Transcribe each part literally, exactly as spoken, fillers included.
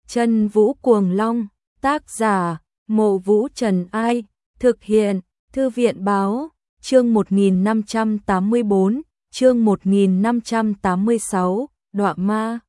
Chân Vũ Cuồng Long, tác giả, Mộ Vũ Trần Ai, thực hiện, Thư viện Báo, chương một nghìn năm trăm tám mươi bốn, chương một nghìn năm trăm tám mươi sáu, Đọa Ma.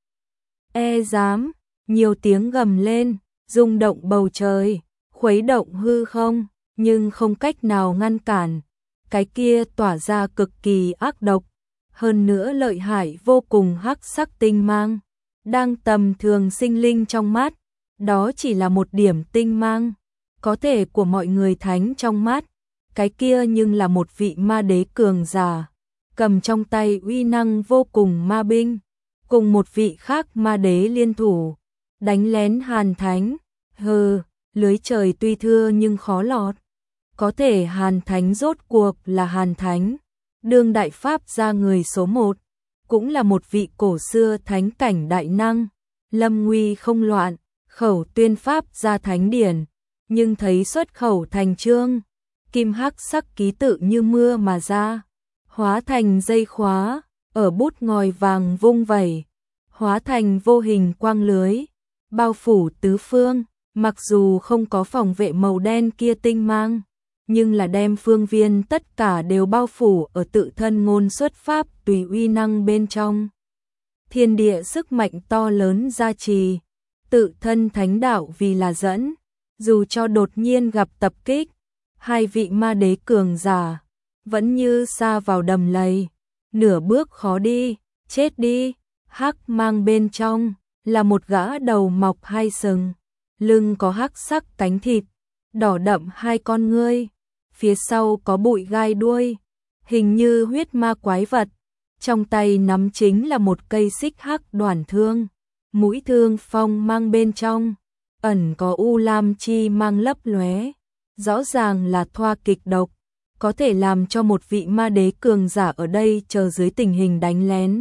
E dám, nhiều tiếng gầm lên, rung động bầu trời, khuấy động hư không, nhưng không cách nào ngăn cản. Cái kia tỏa ra cực kỳ ác độc, hơn nữa lợi hại vô cùng hắc sắc tinh mang, đang tầm thường sinh linh trong mắt, đó chỉ là một điểm tinh mang, có thể của mọi người thánh trong mắt, cái kia nhưng là một vị ma đế cường giả, cầm trong tay uy năng vô cùng ma binh, cùng một vị khác ma đế liên thủ, đánh lén Hàn Thánh, hừ, lưới trời tuy thưa nhưng khó lọt. Có thể Hàn Thánh rốt cuộc là Hàn Thánh, đương đại pháp gia người số một, cũng là một vị cổ xưa thánh cảnh đại năng, lâm nguy không loạn, khẩu tuyên pháp gia thánh điển, nhưng thấy xuất khẩu thành chương, kim hắc sắc ký tự như mưa mà ra, hóa thành dây khóa, ở bút ngòi vàng vung vẩy, hóa thành vô hình quang lưới, bao phủ tứ phương, mặc dù không có phòng vệ màu đen kia tinh mang, nhưng là đem phương viên tất cả đều bao phủ ở tự thân ngôn xuất pháp tùy uy năng bên trong. Thiên địa sức mạnh to lớn gia trì, tự thân thánh đạo vì là dẫn, dù cho đột nhiên gặp tập kích, hai vị ma đế cường giả, vẫn như sa vào đầm lầy, nửa bước khó đi, chết đi, hắc mang bên trong, là một gã đầu mọc hai sừng, lưng có hắc sắc cánh thịt, đỏ đậm hai con ngươi, phía sau có bụi gai đuôi, hình như huyết ma quái vật, trong tay nắm chính là một cây xích hắc đoản thương, mũi thương phong mang bên trong, ẩn có u lam chi mang lấp lóe, rõ ràng là thoa kịch độc, có thể làm cho một vị ma đế cường giả ở đây chờ dưới tình hình đánh lén.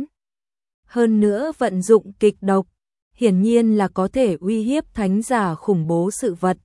Hơn nữa vận dụng kịch độc, hiển nhiên là có thể uy hiếp thánh giả khủng bố sự vật.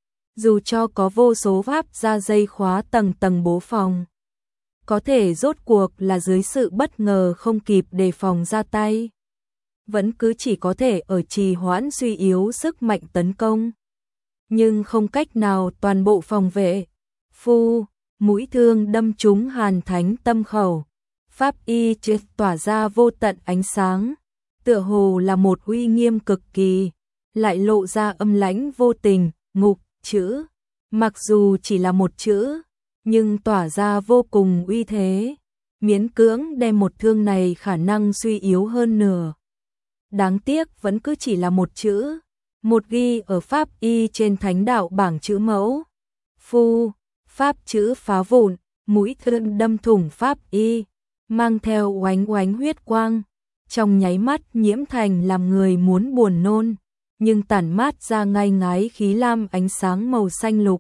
Dù cho có vô số pháp ra dây khóa tầng tầng bố phòng, có thể rốt cuộc là dưới sự bất ngờ không kịp đề phòng ra tay, vẫn cứ chỉ có thể ở trì hoãn suy yếu sức mạnh tấn công, nhưng không cách nào toàn bộ phòng vệ. Phu, mũi thương đâm trúng Hàn Thánh tâm khẩu, pháp y triệt tỏa ra vô tận ánh sáng, tựa hồ là một uy nghiêm cực kỳ, lại lộ ra âm lãnh vô tình, ngục chữ, mặc dù chỉ là một chữ, nhưng tỏa ra vô cùng uy thế, miễn cưỡng đem một thương này khả năng suy yếu hơn nửa. Đáng tiếc vẫn cứ chỉ là một chữ, một ghi ở pháp y trên thánh đạo bảng chữ mẫu. Phu, pháp chữ phá vụn, mũi thương đâm thủng pháp y, mang theo oánh oánh huyết quang, trong nháy mắt nhiễm thành làm người muốn buồn nôn, nhưng tản mát ra ngay ngái khí lam ánh sáng màu xanh lục.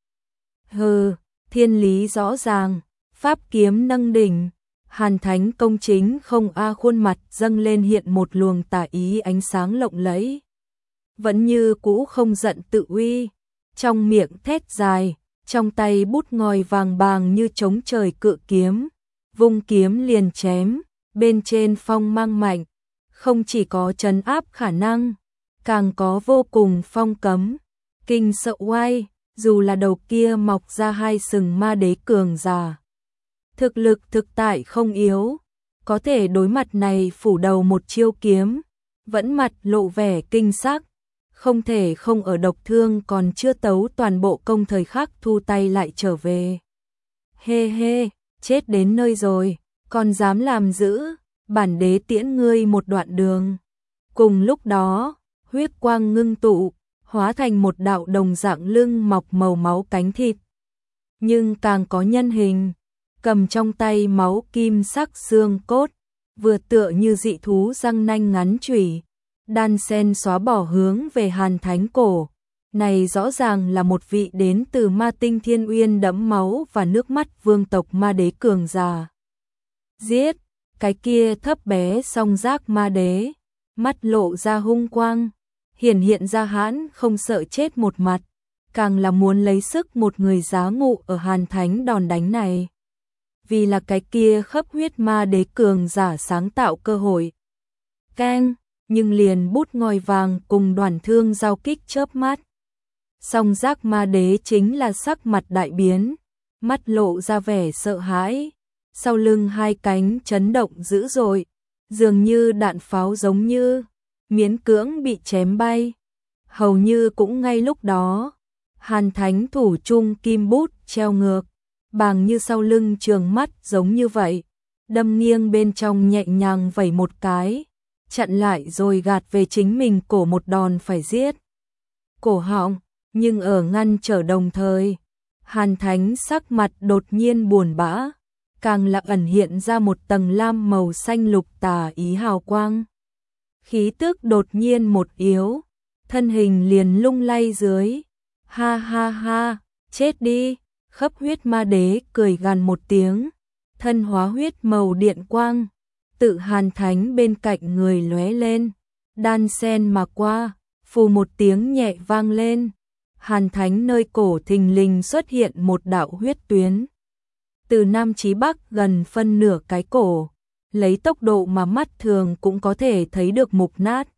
Hừ, thiên lý rõ ràng, pháp kiếm nâng đỉnh, Hàn Thánh công chính không a khuôn mặt dâng lên hiện một luồng tà ý ánh sáng lộng lẫy. Vẫn như cũ không giận tự uy, trong miệng thét dài, trong tay bút ngòi vàng bàng như trống trời cự kiếm, vung kiếm liền chém, bên trên phong mang mạnh, không chỉ có trấn áp khả năng, càng có vô cùng phong cấm, kinh sợ oai, dù là đầu kia mọc ra hai sừng ma đế cường giả. Thực lực thực tại không yếu, có thể đối mặt này phủ đầu một chiêu kiếm, vẫn mặt lộ vẻ kinh sắc, không thể không ở độc thương còn chưa tấu toàn bộ công thời khắc thu tay lại trở về. Hê hê, chết đến nơi rồi, còn dám làm dữ, bản đế tiễn ngươi một đoạn đường. Cùng lúc đó, huyết quang ngưng tụ, hóa thành một đạo đồng dạng lưng mọc màu máu cánh thịt. Nhưng càng có nhân hình, cầm trong tay máu kim sắc xương cốt, vừa tựa như dị thú răng nanh ngắn chủy, đan sen xóa bỏ hướng về Hàn Thánh cổ. Này rõ ràng là một vị đến từ ma tinh thiên uyên đẫm máu và nước mắt vương tộc ma đế cường giả. Giết, cái kia thấp bé song giác ma đế, mắt lộ ra hung quang, hiển hiện ra hãn không sợ chết một mặt, càng là muốn lấy sức một người giá ngụ ở Hàn Thánh đòn đánh này. Vì là cái kia khắp huyết ma đế cường giả sáng tạo cơ hội. Keng, nhưng liền bút ngòi vàng cùng Đoàn Thương giao kích chớp mắt. Song Giác Ma Đế chính là sắc mặt đại biến, mắt lộ ra vẻ sợ hãi, sau lưng hai cánh chấn động dữ dội, dường như đạn pháo giống như miễn cưỡng bị chém bay. Hầu như cũng ngay lúc đó, Hàn Thánh thủ trung kim bút treo ngược, bàng như sau lưng trường mắt giống như vậy, đâm nghiêng bên trong nhẹ nhàng vẩy một cái, chặn lại rồi gạt về chính mình cổ một đòn phải giết. Cổ họng, nhưng ở ngăn trở đồng thời, Hàn Thánh sắc mặt đột nhiên buồn bã, càng là ẩn hiện ra một tầng lam màu xanh lục tà ý hào quang. Khí tức đột nhiên một yếu, thân hình liền lung lay dưới. Ha ha ha, chết đi, Khắp Huyết Ma Đế cười gằn một tiếng, thân hóa huyết màu điện quang, tự Hàn Thánh bên cạnh người lóe lên, đan sen mà qua, phù một tiếng nhẹ vang lên. Hàn Thánh nơi cổ thình lình xuất hiện một đạo huyết tuyến. Từ Nam chí Bắc gần phân nửa cái cổ, lấy tốc độ mà mắt thường cũng có thể thấy được mục nát.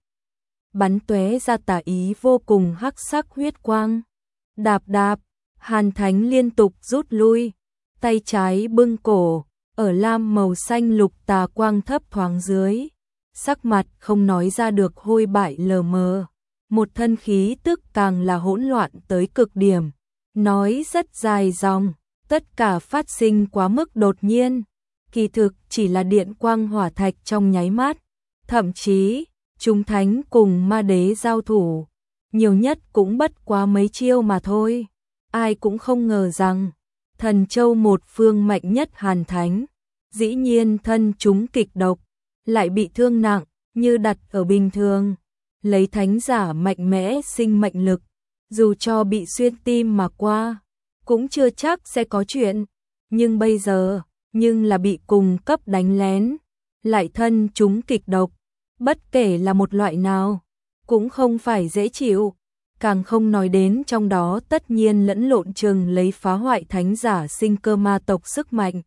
Bắn tóe ra tà ý vô cùng hắc sắc huyết quang. Đạp đạp, Hàn Thánh liên tục rút lui, tay trái bưng cổ, ở lam màu xanh lục tà quang thấp thoáng dưới. Sắc mặt không nói ra được hôi bại lờ mờ. Một thân khí tức càng là hỗn loạn tới cực điểm, nói rất dài dòng, tất cả phát sinh quá mức đột nhiên, kỳ thực chỉ là điện quang hỏa thạch trong nháy mắt, thậm chí, chúng thánh cùng ma đế giao thủ, nhiều nhất cũng bất quá mấy chiêu mà thôi, ai cũng không ngờ rằng, thần châu một phương mạnh nhất Hàn Thánh, dĩ nhiên thân chúng kịch độc, lại bị thương nặng, như đặt ở bình thường. Lấy thánh giả mạnh mẽ sinh mệnh lực, dù cho bị xuyên tim mà qua, cũng chưa chắc sẽ có chuyện. Nhưng bây giờ, nhưng là bị cùng cấp đánh lén, lại thân chúng kịch độc, bất kể là một loại nào, cũng không phải dễ chịu. Càng không nói đến trong đó tất nhiên lẫn lộn chừng lấy phá hoại thánh giả sinh cơ ma tộc sức mạnh.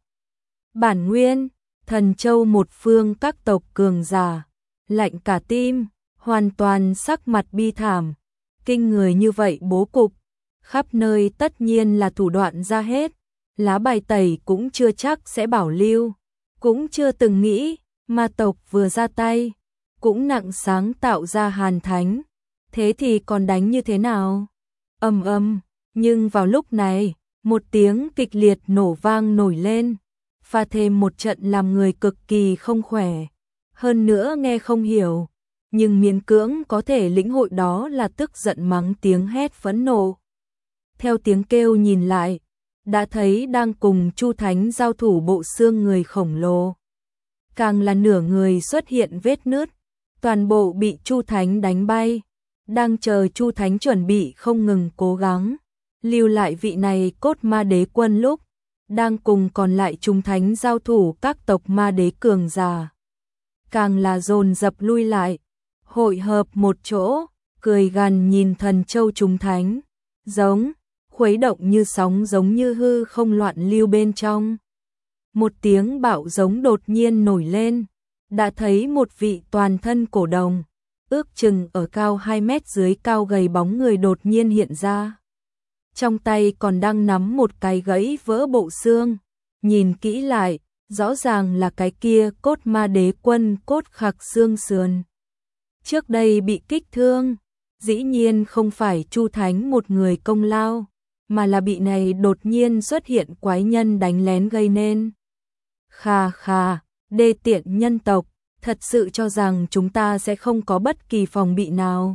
Bản nguyên, thần châu một phương các tộc cường giả, lạnh cả tim. Hoàn toàn sắc mặt bi thảm, kinh người như vậy bố cục, khắp nơi tất nhiên là thủ đoạn ra hết, lá bài tẩy cũng chưa chắc sẽ bảo lưu, cũng chưa từng nghĩ, ma tộc vừa ra tay, cũng nặng sáng tạo ra Hàn Thánh, thế thì còn đánh như thế nào? Ầm ầm, nhưng vào lúc này, một tiếng kịch liệt nổ vang nổi lên, pha thêm một trận làm người cực kỳ không khỏe, hơn nữa nghe không hiểu. Nhưng miễn cưỡng có thể lĩnh hội đó là tức giận mắng tiếng hét phẫn nộ. Theo tiếng kêu nhìn lại, đã thấy đang cùng Chu Thánh giao thủ bộ xương người khổng lồ. Càng là nửa người xuất hiện vết nứt, toàn bộ bị Chu Thánh đánh bay, đang chờ Chu Thánh chuẩn bị không ngừng cố gắng, lưu lại vị này cốt ma đế quân lúc, đang cùng còn lại chúng thánh giao thủ các tộc ma đế cường giả. Càng là dồn dập lui lại. Hội hợp một chỗ, cười gằn nhìn thần châu chúng thánh, giống, khuấy động như sóng giống như hư không loạn lưu bên trong. Một tiếng bạo giống đột nhiên nổi lên, đã thấy một vị toàn thân cổ đồng, ước chừng ở cao hai mét dưới cao gầy bóng người đột nhiên hiện ra. Trong tay còn đang nắm một cái gãy vỡ bộ xương, nhìn kỹ lại, rõ ràng là cái kia cốt ma đế quân cốt khạc xương sườn. Trước đây bị kích thương, dĩ nhiên không phải Chu Thánh một người công lao, mà là bị này đột nhiên xuất hiện quái nhân đánh lén gây nên. Khà khà, đê tiện nhân tộc, thật sự cho rằng chúng ta sẽ không có bất kỳ phòng bị nào.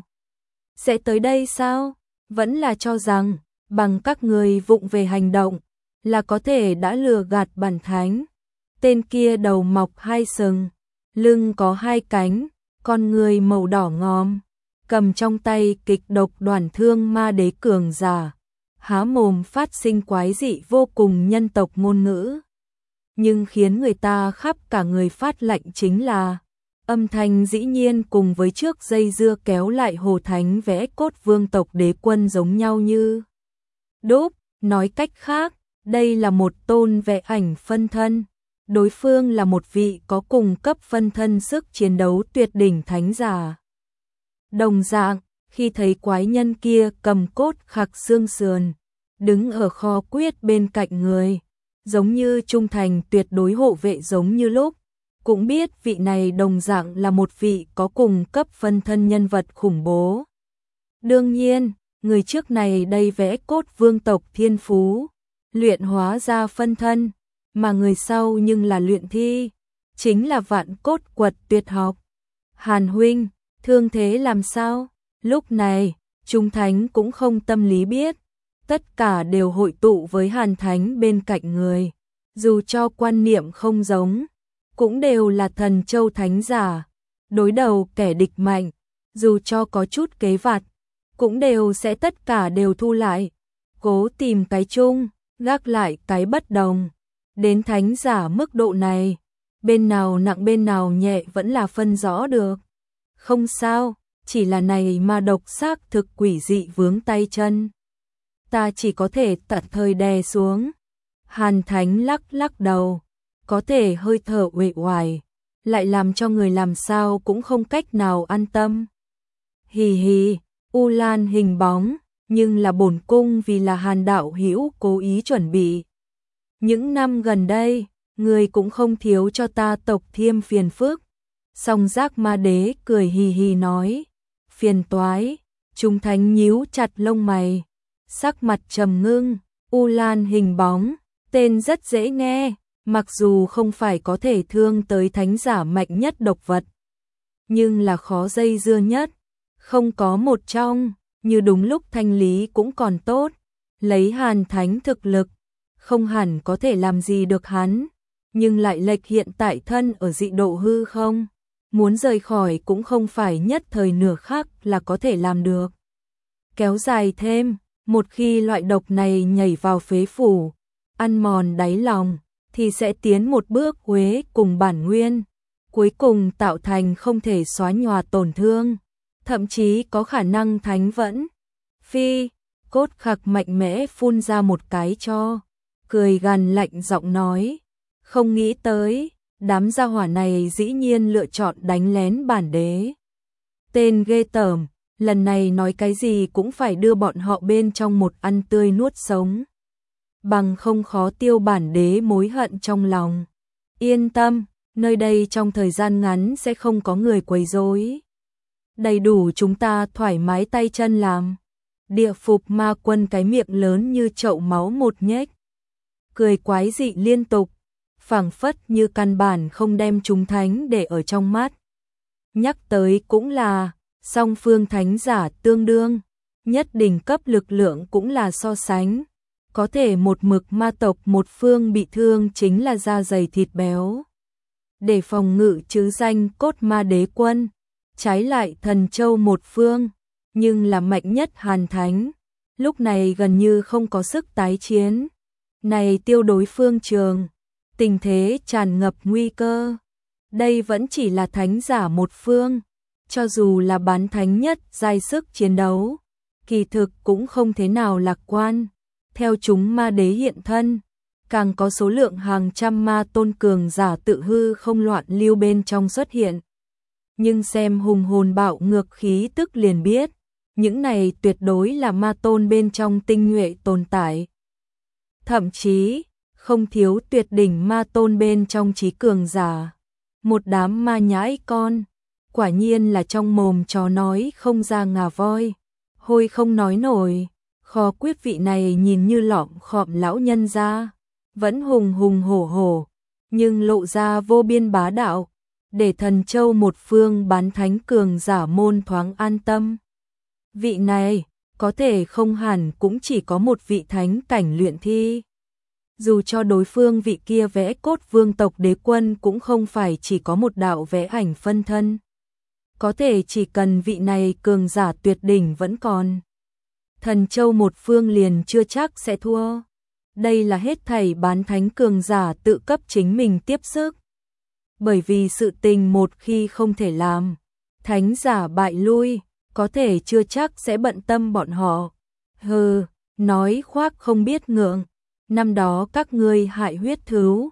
Sẽ tới đây sao? Vẫn là cho rằng, bằng các người vụng về hành động, là có thể đã lừa gạt bản thánh. Tên kia đầu mọc hai sừng, lưng có hai cánh, con người màu đỏ ngòm, cầm trong tay kịch độc Đoàn Thương ma đế cường giả, há mồm phát sinh quái dị vô cùng nhân tộc ngôn ngữ. Nhưng khiến người ta khắp cả người phát lạnh chính là, âm thanh dĩ nhiên cùng với trước dây dưa kéo lại Hồ Thánh vẽ cốt vương tộc đế quân giống nhau như đúc, nói cách khác, đây là một tôn vẽ ảnh phân thân, Đối phương là một vị có cùng cấp phân thân sức chiến đấu tuyệt đỉnh thánh giả. Đồng dạng, khi thấy quái nhân kia cầm cốt khạc xương sườn, đứng ở kho quyết bên cạnh người, giống như trung thành tuyệt đối hộ vệ giống như lúc, cũng biết vị này đồng dạng là một vị có cùng cấp phân thân nhân vật khủng bố. Đương nhiên, người trước này đây vẽ cốt vương tộc thiên phú, luyện hóa ra phân thân, mà người sau nhưng là luyện thi, chính là vạn cốt quật tuyệt học. Hàn huynh, thương thế làm sao? Lúc này, chúng thánh cũng không tâm lý biết, tất cả đều hội tụ với Hàn Thánh bên cạnh người, dù cho quan niệm không giống, cũng đều là thần châu thánh giả, đối đầu kẻ địch mạnh, dù cho có chút kế vặt, cũng đều sẽ tất cả đều thu lại, cố tìm cái chung, gác lại cái bất đồng. Đến thánh giả mức độ này, bên nào nặng bên nào nhẹ vẫn là phân rõ được. Không sao, chỉ là này mà độc xác thực quỷ dị vướng tay chân. Ta chỉ có thể tạm thời đè xuống. Hàn Thánh lắc lắc đầu, có thể hơi thở uể oải, lại làm cho người làm sao cũng không cách nào an tâm. Hì hì, U Lan hình bóng, nhưng là bổn cung vì là Hàn đạo hữu cố ý chuẩn bị. Những năm gần đây, người cũng không thiếu cho ta tộc Thiêm phiền phức. Song Giác Ma Đế cười hì hì nói, phiền toái. Chúng thánh nhíu chặt lông mày, sắc mặt trầm ngưng. U Lan hình bóng, tên rất dễ nghe, mặc dù không phải có thể thương tới thánh giả mạnh nhất độc vật, nhưng là khó dây dưa nhất. Không có một trong, như đúng lúc thanh lý cũng còn tốt. Lấy Hàn Thánh thực lực, không hẳn có thể làm gì được hắn, nhưng lại lệch hiện tại thân ở dị độ hư không, muốn rời khỏi cũng không phải nhất thời nửa khắc là có thể làm được. Kéo dài thêm, một khi loại độc này nhảy vào phế phủ, ăn mòn đáy lòng, thì sẽ tiến một bước uế cùng bản nguyên, cuối cùng tạo thành không thể xóa nhòa tổn thương, thậm chí có khả năng thánh vẫn. Phi, cốt khạc mạnh mẽ phun ra một cái cho, cười gằn lạnh giọng nói, không nghĩ tới, đám gia hỏa này dĩ nhiên lựa chọn đánh lén bản đế. Tên ghê tởm, lần này nói cái gì cũng phải đưa bọn họ bên trong một ăn tươi nuốt sống, bằng không khó tiêu bản đế mối hận trong lòng. Yên tâm, nơi đây trong thời gian ngắn sẽ không có người quấy rối, đầy đủ chúng ta thoải mái tay chân làm. Địa Phục Ma Quân cái miệng lớn như chậu máu một nhếch, cười quái dị liên tục, phảng phất như căn bản không đem chúng thánh để ở trong mắt. Nhắc tới cũng là, song phương thánh giả tương đương, nhất đỉnh cấp lực lượng cũng là so sánh, có thể một mực ma tộc một phương bị thương chính là da dày thịt béo. Để phòng ngự chứ danh cốt ma đế quân, trái lại thần châu một phương, nhưng là mạnh nhất Hàn Thánh, lúc này gần như không có sức tái chiến. Này tiêu đối phương trường, tình thế tràn ngập nguy cơ. Đây vẫn chỉ là thánh giả một phương, cho dù là bán thánh nhất giai sức chiến đấu, kỳ thực cũng không thế nào lạc quan. Theo chúng ma đế hiện thân, càng có số lượng hàng trăm ma tôn cường giả tự hư không loạn lưu bên trong xuất hiện. Nhưng xem hùng hồn bạo ngược khí tức liền biết, những này tuyệt đối là ma tôn bên trong tinh nhuệ tồn tại. Thậm chí, không thiếu tuyệt đỉnh ma tôn bên trong trí cường giả. Một đám ma nhãi con, quả nhiên là trong mồm chó nói không ra ngà voi, hôi không nói nổi. Kho quyết vị này nhìn như lọm khọm lão nhân ra, vẫn hùng hùng hổ hổ, nhưng lộ ra vô biên bá đạo, để thần châu một phương bán thánh cường giả môn thoáng an tâm. Vị này, có thể không hẳn cũng chỉ có một vị thánh cảnh luyện thi. Dù cho đối phương vị kia vẽ cốt vương tộc đế quân cũng không phải chỉ có một đạo vẽ ảnh phân thân. Có thể chỉ cần vị này cường giả tuyệt đỉnh vẫn còn, thần châu một phương liền chưa chắc sẽ thua. Đây là hết thảy bán thánh cường giả tự cấp chính mình tiếp sức. Bởi vì sự tình một khi không thể làm, thánh giả bại lui, có thể chưa chắc sẽ bận tâm bọn họ. Hừ, nói khoác không biết ngượng, năm đó các ngươi hại huyết thứu,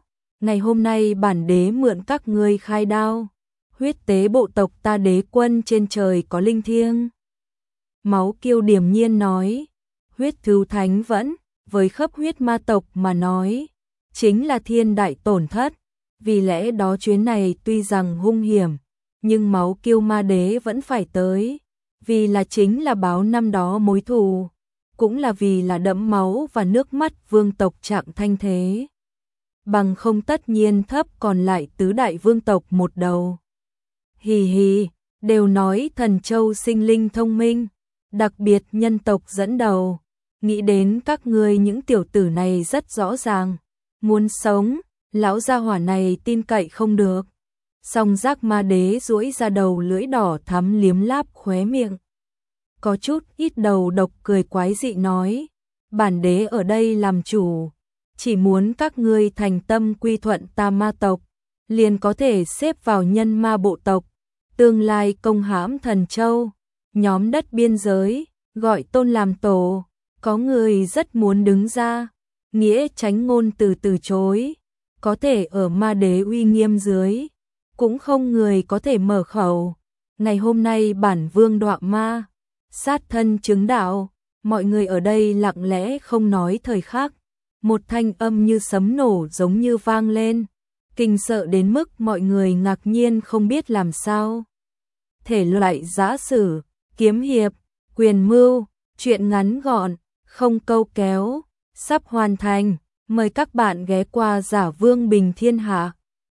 ngày hôm nay bản đế mượn các ngươi khai đao, huyết tế bộ tộc ta đế quân trên trời có linh thiêng. Máu Kiêu điềm nhiên nói, huyết thứ thánh vẫn, với khắp huyết ma tộc mà nói, chính là thiên đại tổn thất, vì lẽ đó chuyến này tuy rằng hung hiểm, nhưng máu Kiêu ma đế vẫn phải tới, vì là chính là báo năm đó mối thù, cũng là vì là đẫm máu và nước mắt vương tộc Trạng Thanh thế. Bằng không tất nhiên thấp còn lại tứ đại vương tộc một đầu. Hì hì, đều nói Thần Châu sinh linh thông minh, đặc biệt nhân tộc dẫn đầu, nghĩ đến các ngươi những tiểu tử này rất rõ ràng, muốn sống, lão gia hỏa này tin cậy không được. Song giác ma đế duỗi ra đầu lưỡi đỏ thắm liếm láp khóe miệng. Có chút ít đầu độc cười quái dị nói, bản đế ở đây làm chủ, chỉ muốn các ngươi thành tâm quy thuận ta ma tộc, liền có thể xếp vào nhân ma bộ tộc, tương lai công hãm Thần Châu, nhóm đất biên giới, gọi tôn làm tổ, có người rất muốn đứng ra, nghĩa tránh ngôn từ từ chối, có thể ở ma đế uy nghiêm dưới, cũng không người có thể mở khẩu. Ngày hôm nay bản vương đọa ma, sát thân chứng đạo, mọi người ở đây lặng lẽ không nói thời khắc, một thanh âm như sấm nổ giống như vang lên, kinh sợ đến mức mọi người ngạc nhiên không biết làm sao. Thể loại giã sử, kiếm hiệp, quyền mưu, truyện ngắn gọn, không câu kéo, sắp hoàn thành, mời các bạn ghé qua Giả Vương Bình Thiên Hạ.